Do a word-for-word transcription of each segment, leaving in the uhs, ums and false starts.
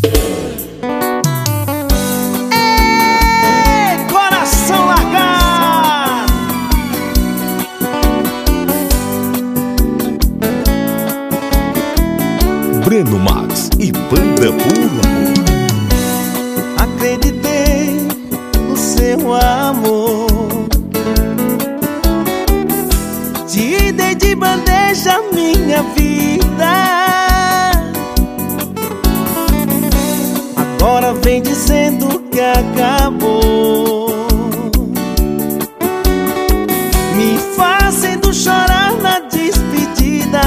Ei, coração largado. Breno Max e Banda Puro Amor. Acreditei no seu amor, te dei de bandeja minha vida. Agora vem dizendo que acabou, me fazendo chorar na despedida.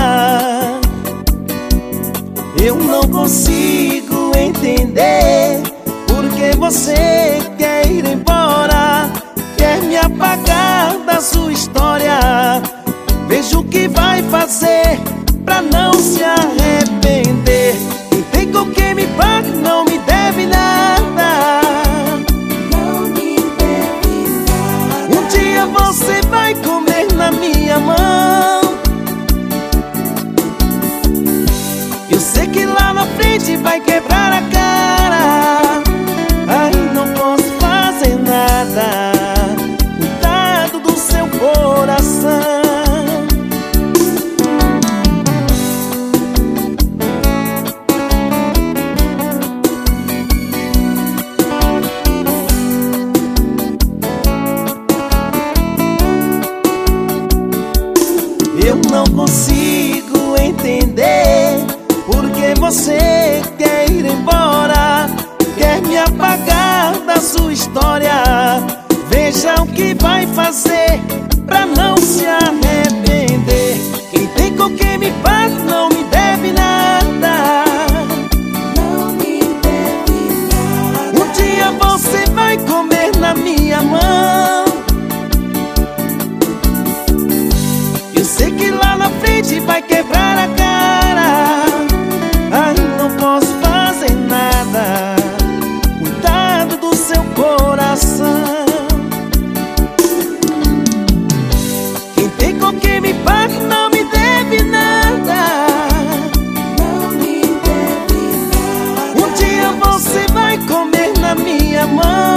Eu não consigo entender porque você quer ir embora, quer me apagar da sua história. Veja o que vai fazer pra não se arrepender. Quem tem com quem me paga não me deve nada. Não me deve nada. Um dia você vai comer na minha mão. Eu sei que lá na frente vai quebrar a cara. Aí não posso fazer nada. Cuidado do seu coração. Eu não consigo entender porque você quer ir embora, quer me apagar da sua história. Veja o que vai fazer pra não se arrepender. Quem tem com quem me paga não me deve nada. Não me deve nada. Um dia você vai comer na minha mão. Eu sei que lá na frente vai quebrar a cara. Aí não posso fazer nada. Cuidado do seu coração. Quem tem com quem me paga não me deve nada. Não me deve nada. Um dia você vai comer na minha mão.